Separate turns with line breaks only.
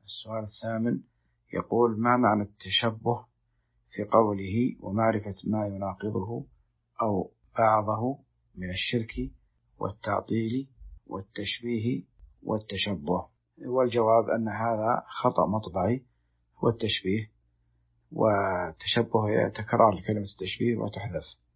السؤال الثامن يقول: ما معنى التشبه في قوله ومعرفة ما يناقضه أو بعضه من الشرك والتعطيل والتشبيه والتشبه؟ والجواب أن هذا خطأ مطبعي، والتشبيه والتشبه تكرار كلمة التشبيه وتحذف.